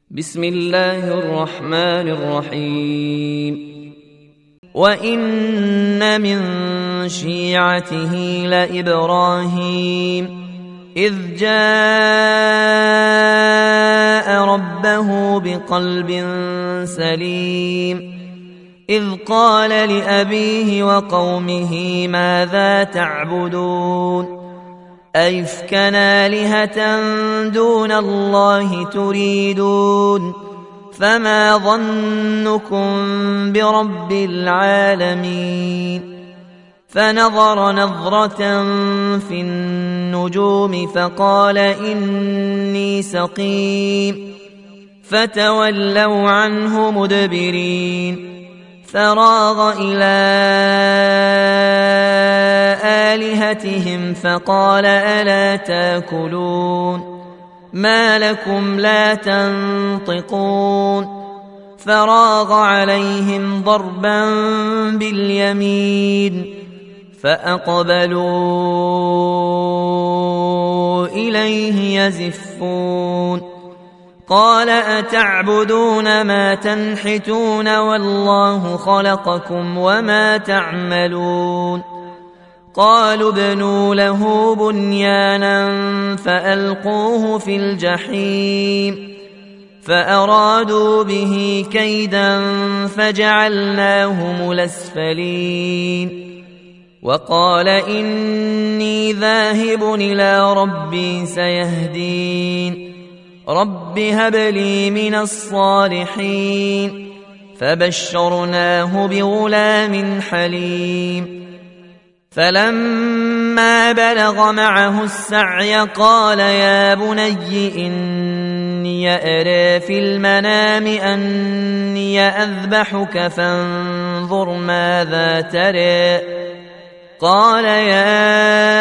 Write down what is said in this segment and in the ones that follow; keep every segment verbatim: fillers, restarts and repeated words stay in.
بسم الله الرحمن الرحيم وإن من شيعته لإبراهيم إذ جاء ربه بقلب سليم إذ قال لأبيه وقومه ماذا تعبدون أئفكا آلهة دون الله تريدون فما ظنكم برب العالمين فنظر نظرة في النجوم فقال إني سقيم فتولوا عنه مدبرين فراغ إلى آلهتهم فقال ألا تاكلون ما لكم لا تنطقون فراغ عليهم ضربا باليمين فأقبلوا إليه يزفون قال أتعبدون ما تنحتون والله خلقكم وما تعملون قالوا ابنوا له بنيانا فألقوه في الجحيم فأرادوا به كيدا فجعلناهم الأسفلين وقال إني ذاهب إلى ربي سيهدين رب هب لي من الصالحين فبشرناه بغلام حليم فلما بلغ معه السعي قال يا بني إني أرى في المنام أني أذبحك فانظر ماذا ترى قال يا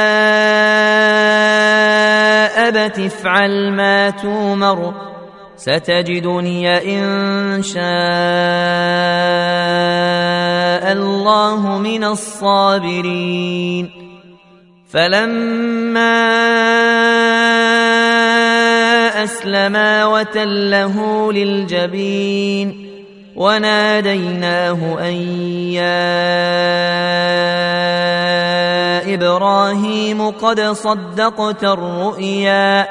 أبت افعل ما تومر ستجدني إن شاء الله من الصابرين فلما أسلما وتله للجبين وناديناه أن يا إبراهيم قد صدقت الرؤيا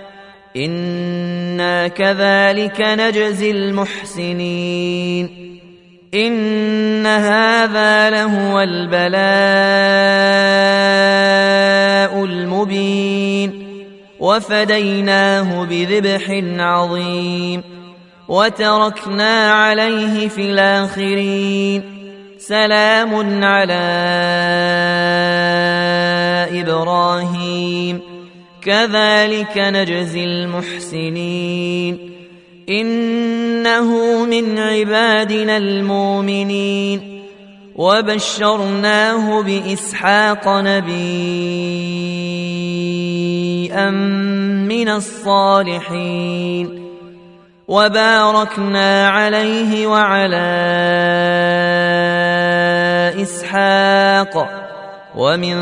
إنا كذلك نجزي المحسنين إن هذا لهو البلاء المبين وفديناه بذبح عظيم وتركنا عليه في الآخرين سلام على إبراهيم كذلك نجزي المحسنين إنه من عبادنا المؤمنين وبشرناه بإسحاق نبيا من الصالحين وباركنا عليه وعلى إسحاق ومن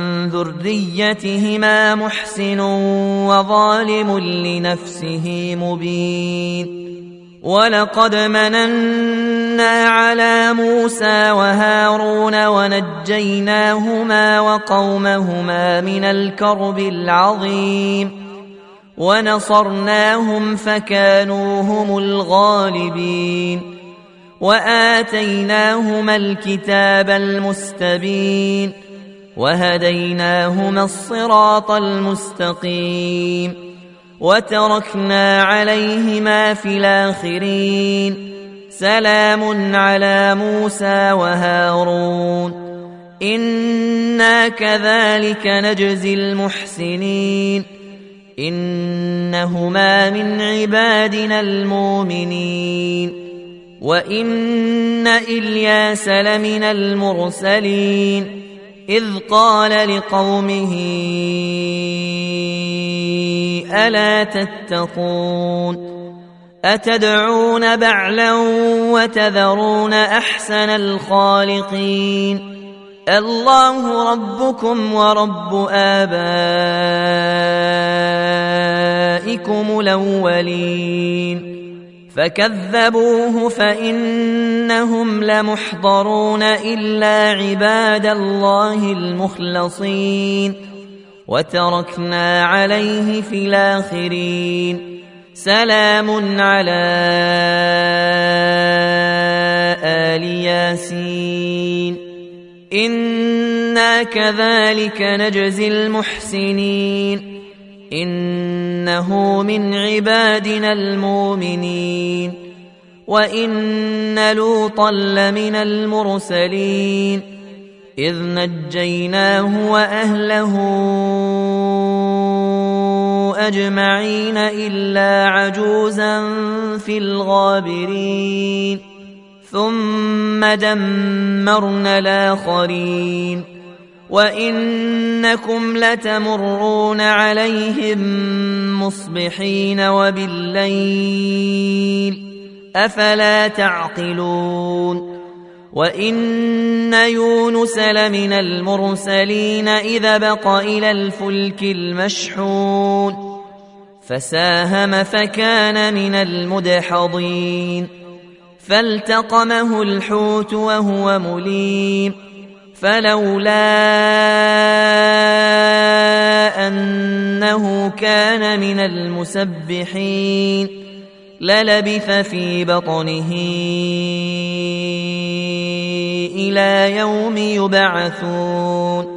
ذريتهما محسن وظالم لنفسه مبين ولقد مننا على موسى وهارون ونجيناهما وقومهما من الكرب العظيم ونصرناهم فكانوا هم الغالبين وآتيناهما الكتاب المستبين وهديناهما الصراط المستقيم وتركنا عليهما في الآخرين سلام على موسى وهارون إنا كذلك نجزي المحسنين إنهما من عبادنا المؤمنين وإن إلياس لمن المرسلين إذ قال لقومه ألا تتقون أتدعون بعلا وتذرون أحسن الخالقين الله ربكم ورب آبائكم الأولين فكذبوه فإنهم لمحضرون إلا عباد الله المخلصين وتركنا عليه في الآخرين سلام على آل ياسين إنا كذلك نجزي المحسنين إنه من عبادنا المؤمنين وإن لوطا لمن المرسلين إذ نجيناه وأهله أجمعين إلا عجوزا في الغابرين ثم دمرنا الآخرين وإنكم لتمرون عليهم مصبحين وبالليل أفلا تعقلون وإن يونس لمن المرسلين إذ بق إلى الفلك المشحون فساهم فكان من المدحضين فالتقمه الحوت وهو مليم فلولا أنه كان من المسبحين للبث في بطنه إلى يوم يبعثون